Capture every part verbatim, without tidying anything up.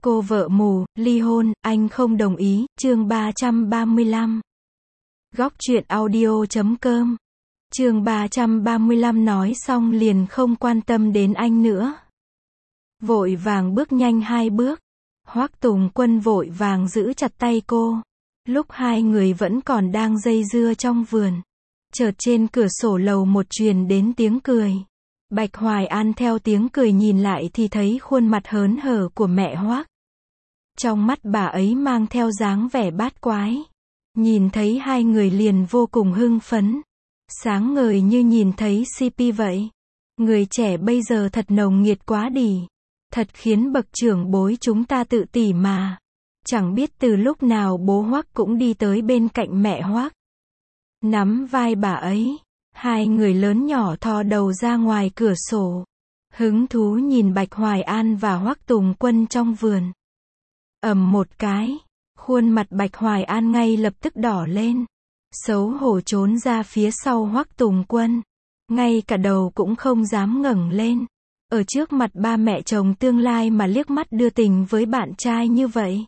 Cô vợ mù, ly hôn, anh không đồng ý, chương ba trăm ba mươi lăm. Góc truyện audio chấm com. Chương ba trăm ba mươi lăm nói xong liền không quan tâm đến anh nữa. Vội vàng bước nhanh hai bước. Hoắc Tùng Quân vội vàng giữ chặt tay cô. Lúc hai người vẫn còn đang dây dưa trong vườn. Chợt trên cửa sổ lầu một truyền đến tiếng cười. Bạch Hoài An theo tiếng cười nhìn lại thì thấy khuôn mặt hớn hở của mẹ Hoắc. Trong mắt bà ấy mang theo dáng vẻ bát quái. Nhìn thấy hai người liền vô cùng hưng phấn. Sáng ngời như nhìn thấy xê pê vậy. Người trẻ bây giờ thật nồng nhiệt quá đi. Thật khiến bậc trưởng bối chúng ta tự tỉ mà. Chẳng biết từ lúc nào bố Hoắc cũng đi tới bên cạnh mẹ Hoắc. Nắm vai bà ấy. Hai người lớn nhỏ thò đầu ra ngoài cửa sổ. Hứng thú nhìn Bạch Hoài An và Hoắc Tùng Quân trong vườn. Ầm một cái. Khuôn mặt Bạch Hoài An ngay lập tức đỏ lên. Xấu hổ trốn ra phía sau Hoắc Tùng Quân. Ngay cả đầu cũng không dám ngẩng lên. Ở trước mặt ba mẹ chồng tương lai mà liếc mắt đưa tình với bạn trai như vậy.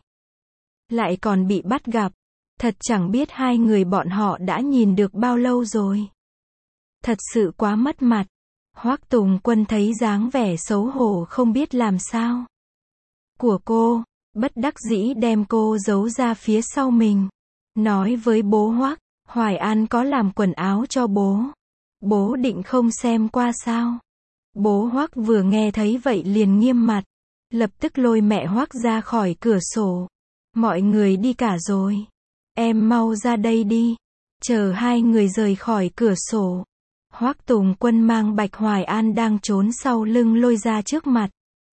Lại còn bị bắt gặp. Thật chẳng biết hai người bọn họ đã nhìn được bao lâu rồi. Thật sự quá mất mặt. Hoắc Tùng Quân thấy dáng vẻ xấu hổ không biết làm sao của cô, bất đắc dĩ đem cô giấu ra phía sau mình. Nói với bố Hoắc, Hoài An có làm quần áo cho bố. Bố định không xem qua sao? Bố Hoắc vừa nghe thấy vậy liền nghiêm mặt. Lập tức lôi mẹ Hoắc ra khỏi cửa sổ. Mọi người đi cả rồi. Em mau ra đây đi. Chờ hai người rời khỏi cửa sổ. Hoắc Tùng Quân mang Bạch Hoài An đang trốn sau lưng lôi ra trước mặt.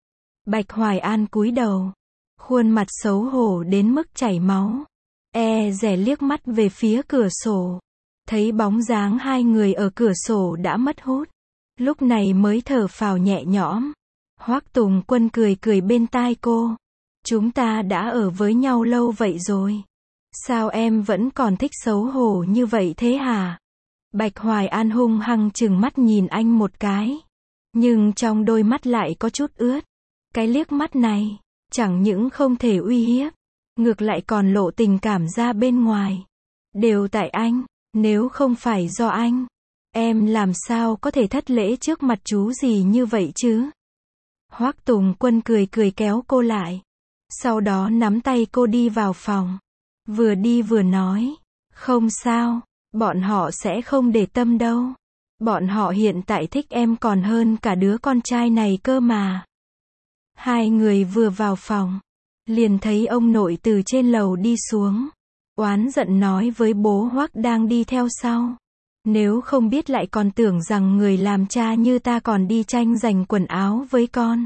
Bạch Hoài An cúi đầu. Khuôn mặt xấu hổ đến mức chảy máu. E dè liếc mắt về phía cửa sổ. Thấy bóng dáng hai người ở cửa sổ đã mất hút. Lúc này mới thở phào nhẹ nhõm. Hoắc Tùng Quân cười cười bên tai cô. Chúng ta đã ở với nhau lâu vậy rồi. Sao em vẫn còn thích xấu hổ như vậy thế hả? Bạch Hoài An hung hăng chừng mắt nhìn anh một cái. Nhưng trong đôi mắt lại có chút ướt. Cái liếc mắt này, chẳng những không thể uy hiếp, ngược lại còn lộ tình cảm ra bên ngoài. Đều tại anh, nếu không phải do anh, em làm sao có thể thất lễ trước mặt chú gì như vậy chứ? Hoắc Tùng Quân cười cười kéo cô lại. Sau đó nắm tay cô đi vào phòng. Vừa đi vừa nói, không sao. Bọn họ sẽ không để tâm đâu. Bọn họ hiện tại thích em còn hơn cả đứa con trai này cơ mà. Hai người vừa vào phòng. Liền thấy ông nội từ trên lầu đi xuống. Oán giận nói với bố Hoắc đang đi theo sau. Nếu không biết lại còn tưởng rằng người làm cha như ta còn đi tranh giành quần áo với con.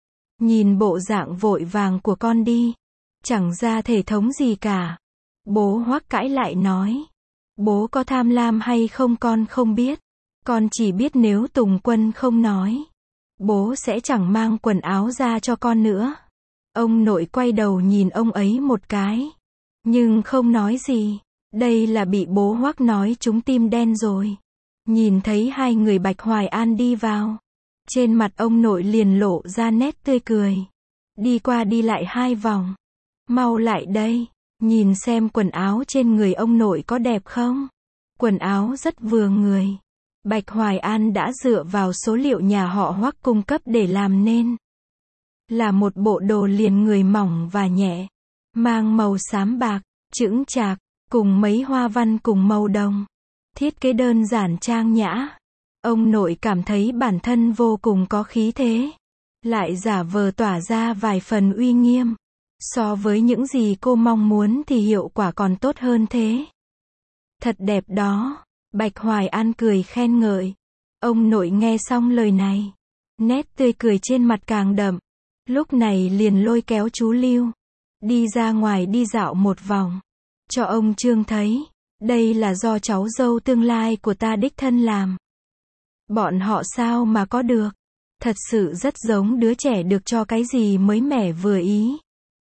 Nhìn bộ dạng vội vàng của con đi. Chẳng ra thể thống gì cả. Bố Hoắc cãi lại nói. Bố có tham lam hay không con không biết. Con chỉ biết nếu Tùng Quân không nói, bố sẽ chẳng mang quần áo ra cho con nữa. Ông nội quay đầu nhìn ông ấy một cái. Nhưng không nói gì. Đây là bị bố Hoắc nói trúng tim đen rồi. Nhìn thấy hai người Bạch Hoài An đi vào. Trên mặt ông nội liền lộ ra nét tươi cười. Đi qua đi lại hai vòng. Mau lại đây. Nhìn xem quần áo trên người ông nội có đẹp không? Quần áo rất vừa người. Bạch Hoài An đã dựa vào số liệu nhà họ Hoắc cung cấp để làm nên. Là một bộ đồ liền người mỏng và nhẹ. Mang màu xám bạc, chững chạc, cùng mấy hoa văn cùng màu đồng. Thiết kế đơn giản trang nhã. Ông nội cảm thấy bản thân vô cùng có khí thế. Lại giả vờ tỏa ra vài phần uy nghiêm. So với những gì cô mong muốn thì hiệu quả còn tốt hơn thế. Thật đẹp đó. Bạch Hoài An cười khen ngợi. Ông nội nghe xong lời này. Nét tươi cười trên mặt càng đậm. Lúc này liền lôi kéo chú Lưu. Đi ra ngoài đi dạo một vòng. Cho ông Trương thấy. Đây là do cháu dâu tương lai của ta đích thân làm. Bọn họ sao mà có được. Thật sự rất giống đứa trẻ được cho cái gì mới mẻ vừa ý.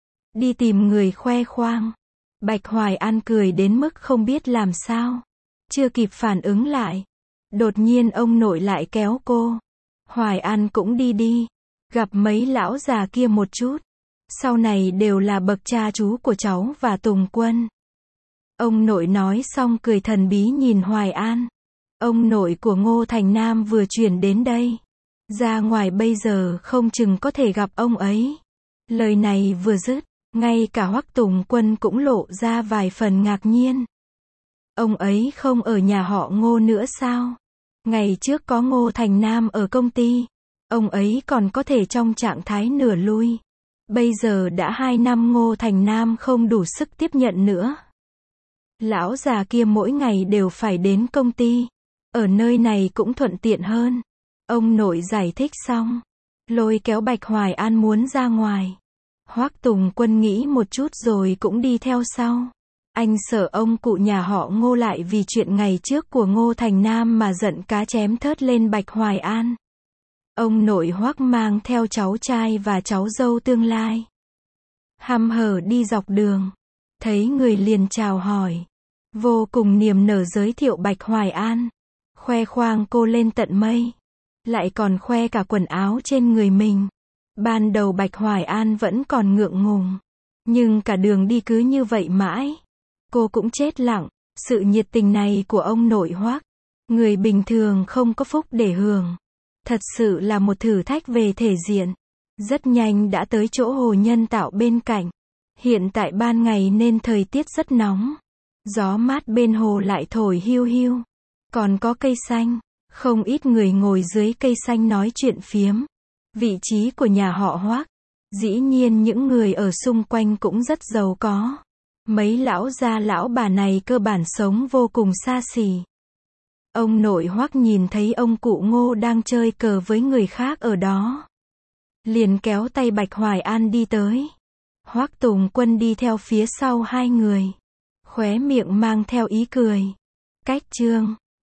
Đi tìm người khoe khoang. Bạch Hoài An cười đến mức không biết làm sao. Chưa kịp phản ứng lại. Đột nhiên ông nội lại kéo cô. Hoài An cũng đi đi. Gặp mấy lão già kia một chút. sau này đều là bậc cha chú của cháu và Tùng Quân. Ông nội nói xong cười thần bí nhìn Hoài An. Ông nội của Ngô Thành Nam vừa chuyển đến đây. Ra ngoài bây giờ không chừng có thể gặp ông ấy. Lời này vừa dứt, ngay cả Hoắc Tùng Quân cũng lộ ra vài phần ngạc nhiên. Ông ấy không ở nhà họ Ngô nữa sao? Ngày trước có Ngô Thành Nam ở công ty, ông ấy còn có thể trong trạng thái nửa lui. Bây giờ đã hai năm Ngô Thành Nam không đủ sức tiếp nhận nữa. Lão già kia mỗi ngày đều phải đến công ty. Ở nơi này cũng thuận tiện hơn. Ông nội giải thích xong, lôi kéo Bạch Hoài An muốn ra ngoài. Hoắc Tùng Quân nghĩ một chút rồi cũng đi theo sau. Anh sợ ông cụ nhà họ Ngô lại vì chuyện ngày trước của Ngô Thành Nam mà giận cá chém thớt lên Bạch Hoài An. Ông nội Hoắc mang theo cháu trai và cháu dâu tương lai. Hăm hở đi dọc đường. Thấy người liền chào hỏi. Vô cùng niềm nở giới thiệu Bạch Hoài An. Khoe khoang cô lên tận mây. Lại còn khoe cả quần áo trên người mình. Ban đầu Bạch Hoài An vẫn còn ngượng ngùng. Nhưng cả đường đi cứ như vậy mãi. Cô cũng chết lặng. Sự nhiệt tình này của ông nội Hoắc, người bình thường không có phúc để hưởng. Thật sự là một thử thách về thể diện. Rất nhanh đã tới chỗ hồ nhân tạo bên cạnh. Hiện tại ban ngày nên thời tiết rất nóng. Gió mát bên hồ lại thổi hiu hiu. Còn có cây xanh. Không ít người ngồi dưới cây xanh nói chuyện phiếm. Vị trí của nhà họ Hoắc. Dĩ nhiên những người ở xung quanh cũng rất giàu có. Mấy lão gia lão bà này cơ bản sống vô cùng xa xỉ. Ông nội Hoắc nhìn thấy ông cụ Ngô đang chơi cờ với người khác ở đó. Liền kéo tay Bạch Hoài An đi tới. Hoắc Tùng Quân đi theo phía sau hai người. Khóe miệng mang theo ý cười. Cách chương